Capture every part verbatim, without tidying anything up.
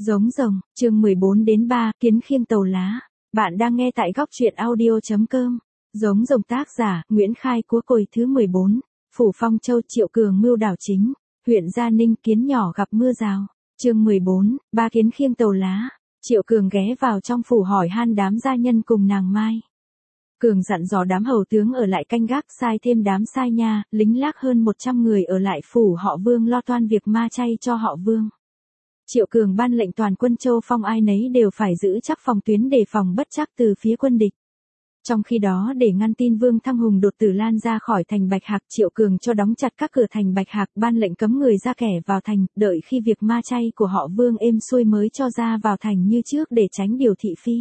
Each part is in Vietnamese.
Giống rồng, chương mười bốn đến ba, kiến khiêng tàu lá. Bạn đang nghe tại góc truyện audio chấm com. Giống rồng tác giả, Nguyễn Khai Cúa Cồi thứ mười bốn. Phủ Phong Châu Triệu Cường mưu đảo chính. Huyện Gia Ninh kiến nhỏ gặp mưa rào. Chương mười bốn, ba kiến khiêng tàu lá. Triệu Cường ghé vào trong phủ hỏi han đám gia nhân cùng nàng Mai. Cường dặn dò đám hầu tướng ở lại canh gác, sai thêm đám sai nha, lính lác hơn một trăm người ở lại phủ họ Vương lo toan việc ma chay cho họ Vương. Triệu Cường ban lệnh toàn quân Châu Phong ai nấy đều phải giữ chắc phòng tuyến đề phòng bất trắc từ phía quân địch. Trong khi đó để ngăn tin Vương Thăng Hùng đột tử lan ra khỏi thành Bạch Hạc, Triệu Cường cho đóng chặt các cửa thành Bạch Hạc, ban lệnh cấm người ra kẻ vào thành, đợi khi việc ma chay của họ Vương êm xuôi mới cho ra vào thành như trước để tránh điều thị phi.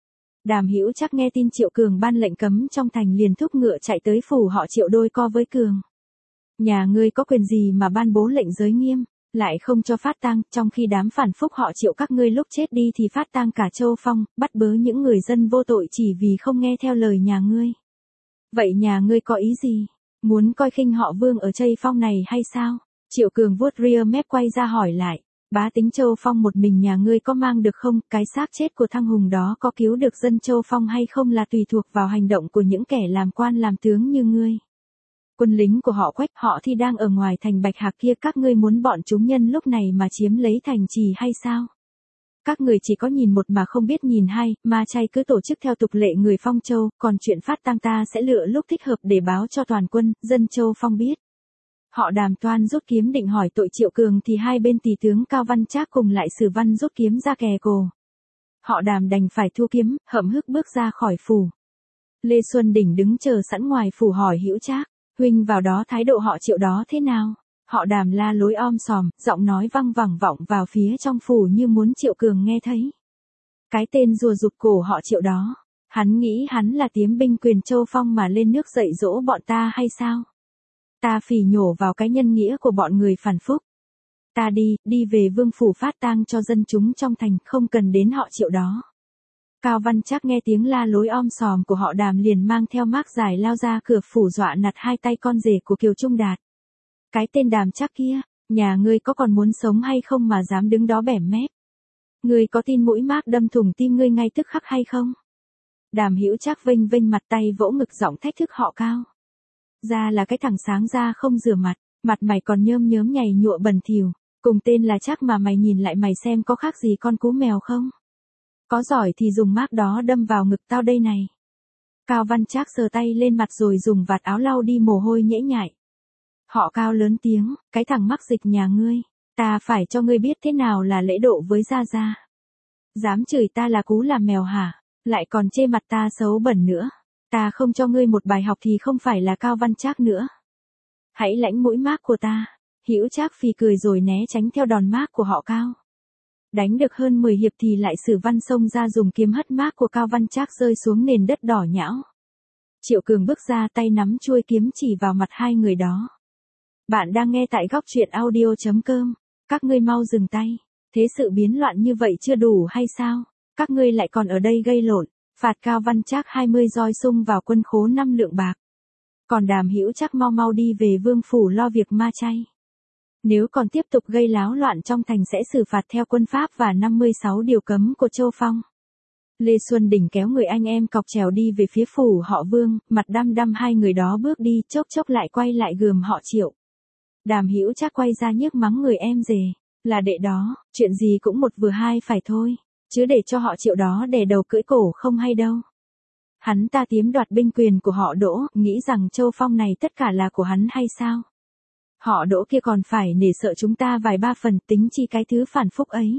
Đàm Hữu Trác nghe tin Triệu Cường ban lệnh cấm trong thành liền thúc ngựa chạy tới phủ họ Triệu đôi co với Cường. Nhà ngươi có quyền gì mà ban bố lệnh giới nghiêm, lại không cho phát tang, trong khi đám phản phúc họ Triệu các ngươi lúc chết đi thì phát tang cả Châu Phong, bắt bớ những người dân vô tội chỉ vì không nghe theo lời nhà ngươi. Vậy nhà ngươi có ý gì? Muốn coi khinh họ Vương ở Chây Phong này hay sao? Triệu Cường vuốt ria mép quay ra hỏi lại. Bá tính Châu Phong một mình nhà ngươi có mang được không? Cái xác chết của Thăng Hùng đó có cứu được dân Châu Phong hay không là tùy thuộc vào hành động của những kẻ làm quan làm tướng như ngươi. Quân lính của họ Quách, họ thì đang ở ngoài thành Bạch Hạc kia, các ngươi muốn bọn chúng nhân lúc này mà chiếm lấy thành trì hay sao? Các người chỉ có nhìn một mà không biết nhìn hai, ma chay cứ tổ chức theo tục lệ người Phong Châu, còn chuyện phát tang ta sẽ lựa lúc thích hợp để báo cho toàn quân, dân Châu Phong biết. Họ Đàm toan rút kiếm định hỏi tội Triệu Cường thì hai bên tỳ tướng Cao Văn Trác cùng lại Sử Văn rút kiếm ra kè cổ. Họ Đàm đành phải thu kiếm, hậm hức bước ra khỏi phủ. Lê Xuân Đỉnh đứng chờ sẵn ngoài phủ hỏi Hữu Trác, huynh vào đó thái độ họ Triệu đó thế nào? Họ Đàm la lối om sòm, giọng nói văng vẳng vọng vào phía trong phủ như muốn Triệu Cường nghe thấy. Cái tên rùa rụt cổ họ Triệu đó, hắn nghĩ hắn là tiếm binh quyền Châu Phong mà lên nước dạy dỗ bọn ta hay sao? Ta phỉ nhổ vào cái nhân nghĩa của bọn người phản phúc. Ta đi, đi về vương phủ phát tang cho dân chúng trong thành, không cần đến họ Triệu đó. Cao Văn Trác nghe tiếng la lối om sòm của họ Đàm liền mang theo mác dài lao ra cửa phủ dọa nạt hai tay con rể của Kiều Trung Đạt. Cái tên Đàm Trác kia, nhà ngươi có còn muốn sống hay không mà dám đứng đó bẻm mép? Ngươi có tin mũi mác đâm thủng tim ngươi ngay tức khắc hay không? Đàm Hữu Trác vênh vênh mặt tay vỗ ngực giọng thách thức họ Cao. Ra là cái thằng sáng ra không rửa mặt, mặt mày còn nhơm nhớm nhầy nhụa bẩn thỉu, cùng tên là Trác mà mày nhìn lại mày xem có khác gì con cú mèo không? Có giỏi thì dùng mác đó đâm vào ngực tao đây này. Cao Văn Trác sờ tay lên mặt rồi dùng vạt áo lau đi mồ hôi nhễ nhại. Họ Cao lớn tiếng, cái thằng mắc dịch nhà ngươi, ta phải cho ngươi biết thế nào là lễ độ với gia gia. Dám chửi ta là cú làm mèo hả? Lại còn chê mặt ta xấu bẩn nữa. Ta không cho ngươi một bài học thì không phải là Cao Văn Trác nữa. Hãy lãnh mũi mác của ta. Hữu Trác phì cười rồi né tránh theo đòn mác của họ Cao. Đánh được hơn mười hiệp thì lại Sử Văn xông ra dùng kiếm hất mác của Cao Văn Trác rơi xuống nền đất đỏ nhão. Triệu Cường bước ra tay nắm chuôi kiếm chỉ vào mặt hai người đó. Bạn đang nghe tại góc truyện audio chấm com. Các ngươi mau dừng tay. Thế sự biến loạn như vậy chưa đủ hay sao? Các ngươi lại còn ở đây gây lộn. Phạt Cao Văn Trác hai mươi roi sung vào quân khố năm lượng bạc. Còn Đàm Hữu Trác mau mau đi về vương phủ lo việc ma chay. Nếu còn tiếp tục gây láo loạn trong thành sẽ xử phạt theo quân pháp và năm mươi sáu điều cấm của Châu Phong. Lê Xuân Đỉnh kéo người anh em cọc trèo đi về phía phủ họ Vương, mặt đăm đăm hai người đó bước đi, chốc chốc lại quay lại gườm họ Triệu. Đàm Hữu Trác quay ra nhức mắng người em rể, là đệ đó, chuyện gì cũng một vừa hai phải thôi, chứ để cho họ Triệu đó đè đầu cưỡi cổ không hay đâu. Hắn ta tiếm đoạt binh quyền của họ Đỗ, nghĩ rằng Châu Phong này tất cả là của hắn hay sao? Họ Đỗ kia còn phải nể sợ chúng ta vài ba phần, tính chi cái thứ phản phúc ấy.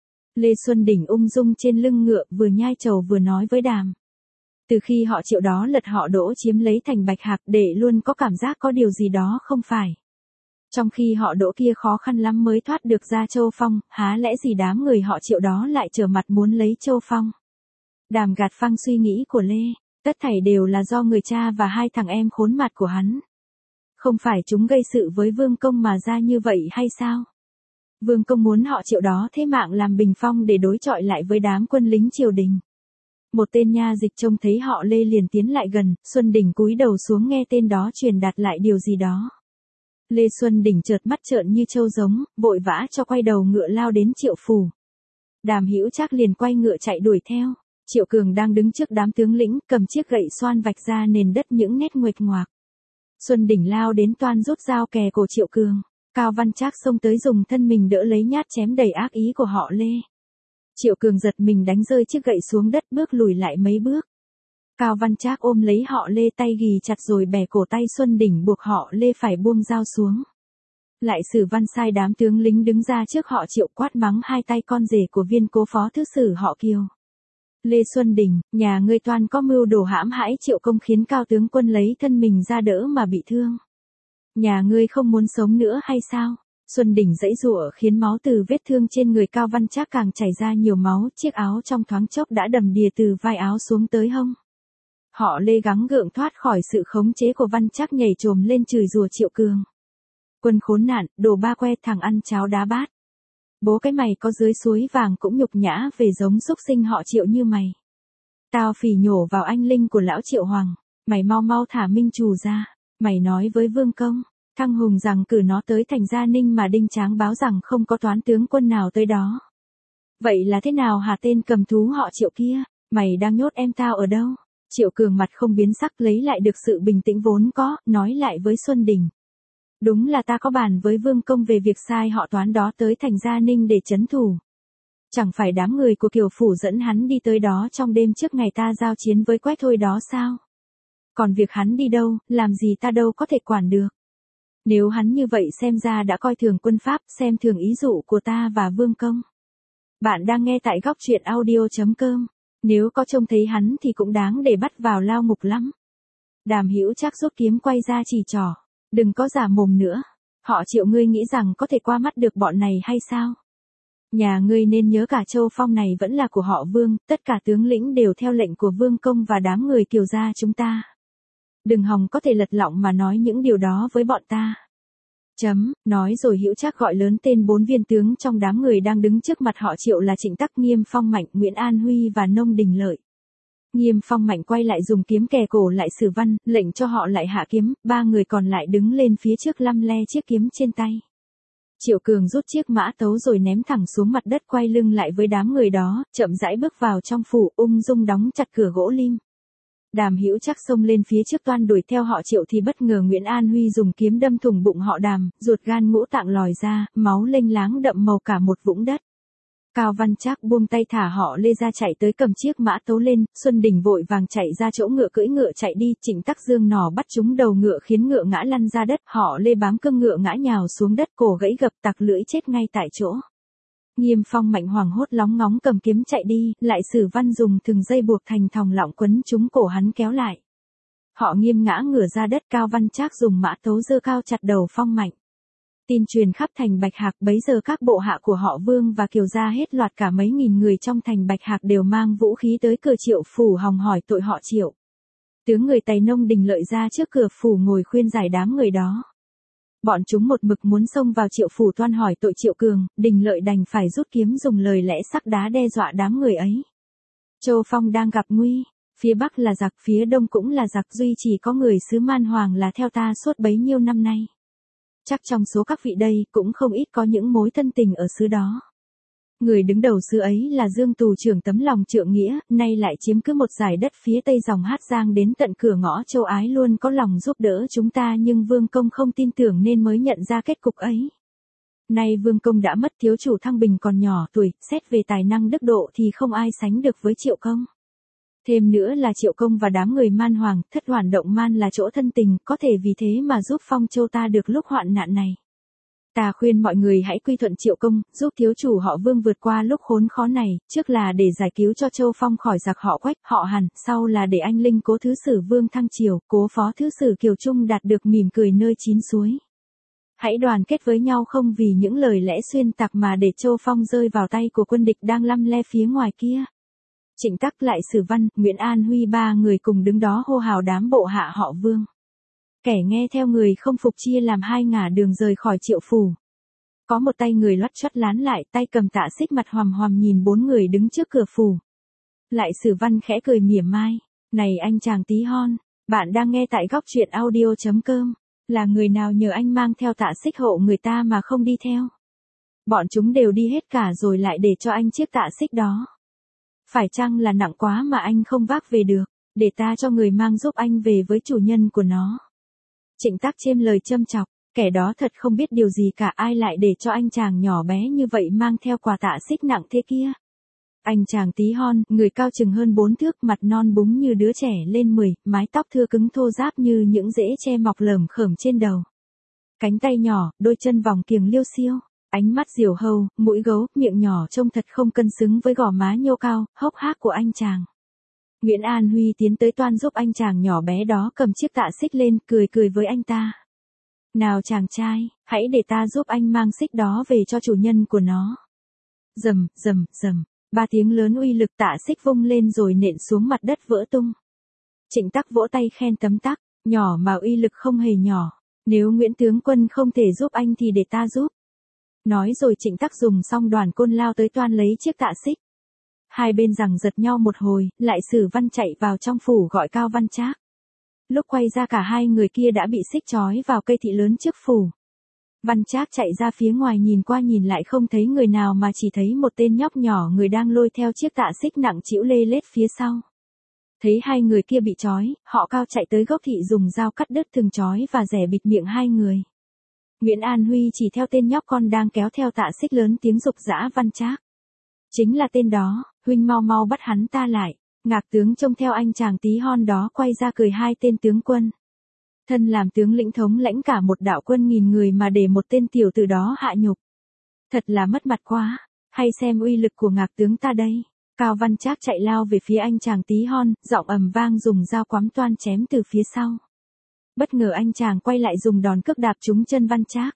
Lê Xuân Đỉnh ung dung trên lưng ngựa vừa nhai trầu vừa nói với Đàm. Từ khi họ Triệu đó lật họ Đỗ chiếm lấy thành Bạch Hạc, đệ luôn có cảm giác có điều gì đó không phải. Trong khi họ Đỗ kia khó khăn lắm mới thoát được ra Châu Phong, há lẽ gì đám người họ Triệu đó lại trở mặt muốn lấy Châu Phong. Đàm gạt phăng suy nghĩ của Lê, tất thảy đều là do người cha và hai thằng em khốn mặt của hắn. Không phải chúng gây sự với Vương Công mà ra như vậy hay sao? Vương Công muốn họ Triệu đó thế mạng làm bình phong để đối chọi lại với đám quân lính triều đình. Một tên nha dịch trông thấy họ Lê liền tiến lại gần, Xuân Đỉnh cúi đầu xuống nghe tên đó truyền đạt lại điều gì đó. Lê Xuân Đỉnh chợt mắt trợn như trâu giống, vội vã cho quay đầu ngựa lao đến Triệu phủ. Đàm Hữu Trác liền quay ngựa chạy đuổi theo. Triệu Cường đang đứng trước đám tướng lĩnh, cầm chiếc gậy xoan vạch ra nền đất những nét nguệch ngoạc. Xuân Đỉnh lao đến toan rút dao kè cổ Triệu Cường. Cao Văn Trác xông tới dùng thân mình đỡ lấy nhát chém đầy ác ý của họ Lê. Triệu Cường giật mình đánh rơi chiếc gậy xuống đất, bước lùi lại mấy bước. Cao Văn Trác ôm lấy họ Lê, tay ghì chặt rồi bẻ cổ tay Xuân Đỉnh, buộc họ Lê phải buông dao xuống. Lại Sử Văn sai đám tướng lính đứng ra trước họ Triệu, quát mắng hai tay con rể của viên cố phó thứ sử họ Kiều. Lê Xuân Đỉnh, nhà ngươi toan có mưu đồ hãm hãi Triệu công, khiến Cao tướng quân lấy thân mình ra đỡ mà bị thương. Nhà ngươi không muốn sống nữa hay sao? Xuân Đỉnh giãy giụa khiến máu từ vết thương trên người Cao Văn Trác càng chảy ra nhiều máu, chiếc áo trong thoáng chốc đã đầm đìa từ vai áo xuống tới hông. Họ Lê gắng gượng thoát khỏi sự khống chế của Văn Trác, nhảy chồm lên chửi rủa Triệu Cường. Quân khốn nạn, đồ ba que, thằng ăn cháo đá bát. Bố cái mày có dưới suối vàng cũng nhục nhã về giống xúc sinh họ Triệu như mày. Tao phỉ nhổ vào anh linh của lão Triệu Hoàng, mày mau mau thả Minh Trù ra. Mày nói với Vương Công, Thăng Hùng rằng cử nó tới thành Gia Ninh, mà Đinh Tráng báo rằng không có toán tướng quân nào tới đó. Vậy là thế nào hả tên cầm thú họ Triệu kia, mày đang nhốt em tao ở đâu? Triệu Cường mặt không biến sắc, lấy lại được sự bình tĩnh vốn có, nói lại với Xuân Đỉnh. Đúng là ta có bàn với Vương Công về việc sai họ Toán đó tới thành Gia Ninh để trấn thủ. Chẳng phải đám người của Kiều Phủ dẫn hắn đi tới đó trong đêm trước ngày ta giao chiến với Quách thôi đó sao? Còn việc hắn đi đâu, làm gì ta đâu có thể quản được. Nếu hắn như vậy xem ra đã coi thường quân Pháp, xem thường ý dụ của ta và Vương Công. Bạn đang nghe tại góc truyện audio chấm com. Nếu có trông thấy hắn thì cũng đáng để bắt vào lao ngục lắm. Đàm Hữu Trác rút kiếm quay ra chỉ trỏ. Đừng có giả mồm nữa. Họ Triệu ngươi nghĩ rằng có thể qua mắt được bọn này hay sao? Nhà ngươi nên nhớ cả Châu Phong này vẫn là của họ Vương, tất cả tướng lĩnh đều theo lệnh của Vương Công và đám người Kiều gia chúng ta. Đừng hòng có thể lật lọng mà nói những điều đó với bọn ta. Chấm, nói rồi Hữu Trác gọi lớn tên bốn viên tướng trong đám người đang đứng trước mặt họ Triệu là Trịnh Tắc, Nghiêm Phong Mạnh, Nguyễn An Huy và Nông Đình Lợi. Nghiêm Phong Mạnh quay lại dùng kiếm kè cổ lại Sử Văn, lệnh cho họ lại hạ kiếm, ba người còn lại đứng lên phía trước lăm le chiếc kiếm trên tay. Triệu Cường rút chiếc mã tấu rồi ném thẳng xuống mặt đất, quay lưng lại với đám người đó, chậm rãi bước vào trong phủ, ung dung đóng chặt cửa gỗ lim. Đàm Hữu Trác xông lên phía trước toan đuổi theo họ Triệu thì bất ngờ Nguyễn An Huy dùng kiếm đâm thủng bụng họ Đàm, ruột gan ngũ tạng lòi ra, máu lênh láng đậm màu cả một vũng đất. Cao Văn Trác buông tay thả họ Lê ra, chạy tới cầm chiếc mã tấu lên, Xuân Đình vội vàng chạy ra chỗ ngựa cưỡi ngựa chạy đi, Trịnh Tắc giương nỏ bắt trúng đầu ngựa khiến ngựa ngã lăn ra đất, họ Lê bám cương ngựa ngã nhào xuống đất, cổ gãy gập, tặc lưỡi chết ngay tại chỗ. Nghiêm Phong Mạnh hoảng hốt lóng ngóng cầm kiếm chạy đi, lại Sử Văn dùng thừng dây buộc thành thòng lọng quấn trúng cổ hắn kéo lại. Họ Nghiêm ngã ngửa ra đất, Cao Văn Trác dùng mã tấu giơ cao chặt đầu Phong Mạnh. Tin truyền khắp thành Bạch Hạc, bấy giờ các bộ hạ của họ Vương và Kiều gia hết loạt cả mấy nghìn người trong thành Bạch Hạc đều mang vũ khí tới cửa Triệu phủ hòng hỏi tội họ Triệu. Tướng người Tây Nông Đình Lợi ra trước cửa phủ ngồi khuyên giải đám người đó. Bọn chúng một mực muốn xông vào Triệu phủ toan hỏi tội Triệu Cường, Đình Lợi đành phải rút kiếm dùng lời lẽ sắc đá đe dọa đám người ấy. Châu Phong đang gặp nguy, phía Bắc là giặc, phía Đông cũng là giặc, duy chỉ có người xứ Man Hoàng là theo ta suốt bấy nhiêu năm nay. Chắc trong số các vị đây cũng không ít có những mối thân tình ở xứ đó. Người đứng đầu xứ ấy là Dương Tù trưởng tấm lòng trượng nghĩa, nay lại chiếm cứ một dải đất phía tây dòng Hát Giang đến tận cửa ngõ Châu Ái, luôn có lòng giúp đỡ chúng ta, nhưng Vương Công không tin tưởng nên mới nhận ra kết cục ấy. Nay Vương Công đã mất, thiếu chủ Thăng Bình còn nhỏ tuổi, xét về tài năng đức độ thì không ai sánh được với Triệu Công. Thêm nữa là Triệu Công và đám người Man Hoàng, Thất Hoàn Động Man là chỗ thân tình, có thể vì thế mà giúp Phong Châu ta được lúc hoạn nạn này. Ta khuyên mọi người hãy quy thuận Triệu Công, giúp thiếu chủ họ Vương vượt qua lúc khốn khó này, trước là để giải cứu cho Châu Phong khỏi giặc họ Quách, họ Hàn, sau là để anh linh cố thứ sử Vương Thăng Triều, cố phó thứ sử Kiều Trung đạt được mỉm cười nơi chín suối. Hãy đoàn kết với nhau, không vì những lời lẽ xuyên tạc mà để Châu Phong rơi vào tay của quân địch đang lăm le phía ngoài kia. Trịnh Tắc, lại Sử Văn, Nguyễn An Huy ba người cùng đứng đó hô hào đám bộ hạ họ Vương. Kẻ nghe theo người không phục chia làm hai ngả đường rời khỏi Triệu phủ. Có một tay người lót chót lán lại, tay cầm tạ xích, mặt hoằm hoằm nhìn bốn người đứng trước cửa phủ. Lại Sử Văn khẽ cười mỉa mai, này anh chàng tí hon, bạn đang nghe tại góc truyện audio chấm com, là người nào nhờ anh mang theo tạ xích hộ người ta mà không đi theo? Bọn chúng đều đi hết cả rồi lại để cho anh chiếc tạ xích đó. Phải chăng là nặng quá mà anh không vác về được, để ta cho người mang giúp anh về với chủ nhân của nó. Trịnh Tắc chêm lời châm chọc, kẻ đó thật không biết điều gì cả, ai lại để cho anh chàng nhỏ bé như vậy mang theo quà tạ xích nặng thế kia. Anh chàng tí hon, người cao chừng hơn bốn thước, mặt non búng như đứa trẻ lên mười, mái tóc thưa cứng thô ráp như những rễ tre mọc lởm khởm trên đầu. Cánh tay nhỏ, đôi chân vòng kiềng liêu xiêu, ánh mắt diều hâu, mũi gấu, miệng nhỏ trông thật không cân xứng với gò má nhô cao, hốc hác của anh chàng. Nguyễn An Huy tiến tới toan giúp anh chàng nhỏ bé đó cầm chiếc tạ xích lên, cười cười với anh ta. Nào chàng trai, hãy để ta giúp anh mang xích đó về cho chủ nhân của nó. Rầm, rầm, rầm, ba tiếng lớn uy lực tạ xích vung lên rồi nện xuống mặt đất vỡ tung. Trịnh Tắc vỗ tay khen tấm tắc, nhỏ mà uy lực không hề nhỏ, nếu Nguyễn tướng quân không thể giúp anh thì để ta giúp. Nói rồi Trịnh Tắc dùng xong đoàn côn lao tới toan lấy chiếc tạ xích. Hai bên giằng giật nhau một hồi, lại Sử Văn chạy vào trong phủ gọi Cao Văn Trác. Lúc quay ra cả hai người kia đã bị xích trói vào cây thị lớn trước phủ. Văn Trác chạy ra phía ngoài nhìn qua nhìn lại không thấy người nào mà chỉ thấy một tên nhóc nhỏ người đang lôi theo chiếc tạ xích nặng trĩu lê lết phía sau. Thấy hai người kia bị trói, họ Cao chạy tới gốc thị dùng dao cắt đứt thừng trói và rẻ bịt miệng hai người. Nguyễn An Huy chỉ theo tên nhóc con đang kéo theo tạ xích lớn tiếng giục giã Văn Trác. Chính là tên đó, huynh mau mau bắt hắn ta lại. Ngạc tướng trông theo anh chàng tí hon đó quay ra cười hai tên tướng quân. Thân làm tướng lĩnh thống lãnh cả một đạo quân nghìn người mà để một tên tiểu tử đó hạ nhục. Thật là mất mặt quá, hay xem uy lực của ngạc tướng ta đây. Cao Văn Trác chạy lao về phía anh chàng tí hon, giọng ầm vang dùng dao quắm toan chém từ phía sau. Bất ngờ anh chàng quay lại dùng đòn cước đạp trúng chân Văn Trác.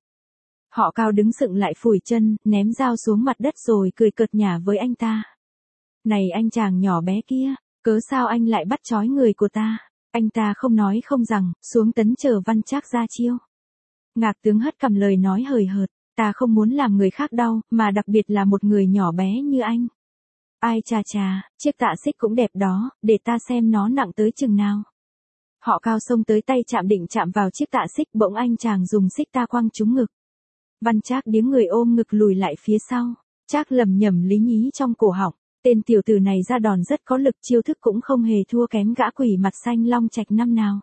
Họ Cao đứng sững lại phủi chân, ném dao xuống mặt đất rồi cười cợt nhả với anh ta. Này anh chàng nhỏ bé kia, cớ sao anh lại bắt trói người của ta? Anh ta không nói không rằng, xuống tấn chờ Văn Trác ra chiêu. Ngạc tướng hất cằm lời nói hời hợt, ta không muốn làm người khác đau, mà đặc biệt là một người nhỏ bé như anh. Ai chà chà, chiếc tạ xích cũng đẹp đó, để ta xem nó nặng tới chừng nào. Họ Cao xông tới tay chạm định chạm vào chiếc tạ xích, bỗng anh chàng dùng xích ta quăng trúng ngực. Văn Trác điếng người ôm ngực lùi lại phía sau, Trác lầm nhầm lý nhí trong cổ họng. Tên tiểu tử này ra đòn rất có lực, chiêu thức cũng không hề thua kém gã quỷ mặt xanh Long Trạch năm nào.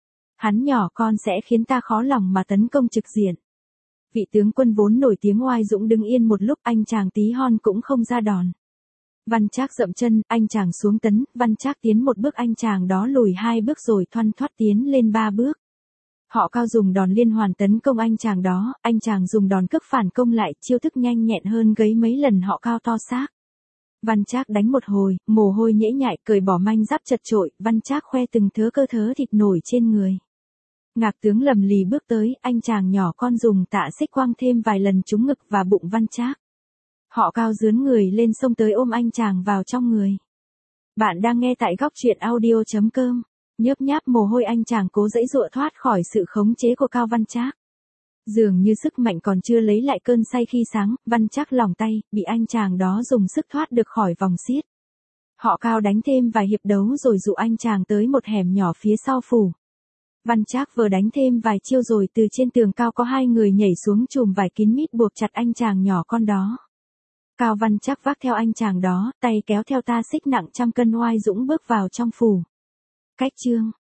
Hắn nhỏ con sẽ khiến ta khó lòng mà tấn công trực diện. Vị tướng quân vốn nổi tiếng oai dũng đứng yên một lúc, anh chàng tí hon cũng không ra đòn. Văn Trác dậm chân, anh chàng xuống tấn, Văn Trác tiến một bước, anh chàng đó lùi hai bước rồi thoăn thoắt tiến lên ba bước. Họ Cao dùng đòn liên hoàn tấn công anh chàng đó, anh chàng dùng đòn cước phản công lại, chiêu thức nhanh nhẹn hơn gấy mấy lần họ Cao to xác. Văn Trác đánh một hồi, mồ hôi nhễ nhại, cởi bỏ manh giáp chật chội, Văn Trác khoe từng thớ cơ thớ thịt nổi trên người. Ngạc tướng lầm lì bước tới, anh chàng nhỏ con dùng tạ xích quăng thêm vài lần trúng ngực và bụng Văn Trác. Họ Cao dướn người lên xông tới ôm anh chàng vào trong người. Bạn đang nghe tại góc truyện audio chấm com. Nhớp nháp mồ hôi anh chàng cố giãy giụa thoát khỏi sự khống chế của Cao Văn Trác. Dường như sức mạnh còn chưa lấy lại cơn say khi sáng, Văn Trác lỏng tay, bị anh chàng đó dùng sức thoát được khỏi vòng xiết. Họ Cao đánh thêm vài hiệp đấu rồi dụ anh chàng tới một hẻm nhỏ phía sau phủ. Văn Trác vừa đánh thêm vài chiêu rồi từ trên tường cao có hai người nhảy xuống chùm vải kín mít buộc chặt anh chàng nhỏ con đó. Cao Văn Trác vác theo anh chàng đó, tay kéo theo ta xích nặng trăm cân oai dũng bước vào trong phủ. Cách chương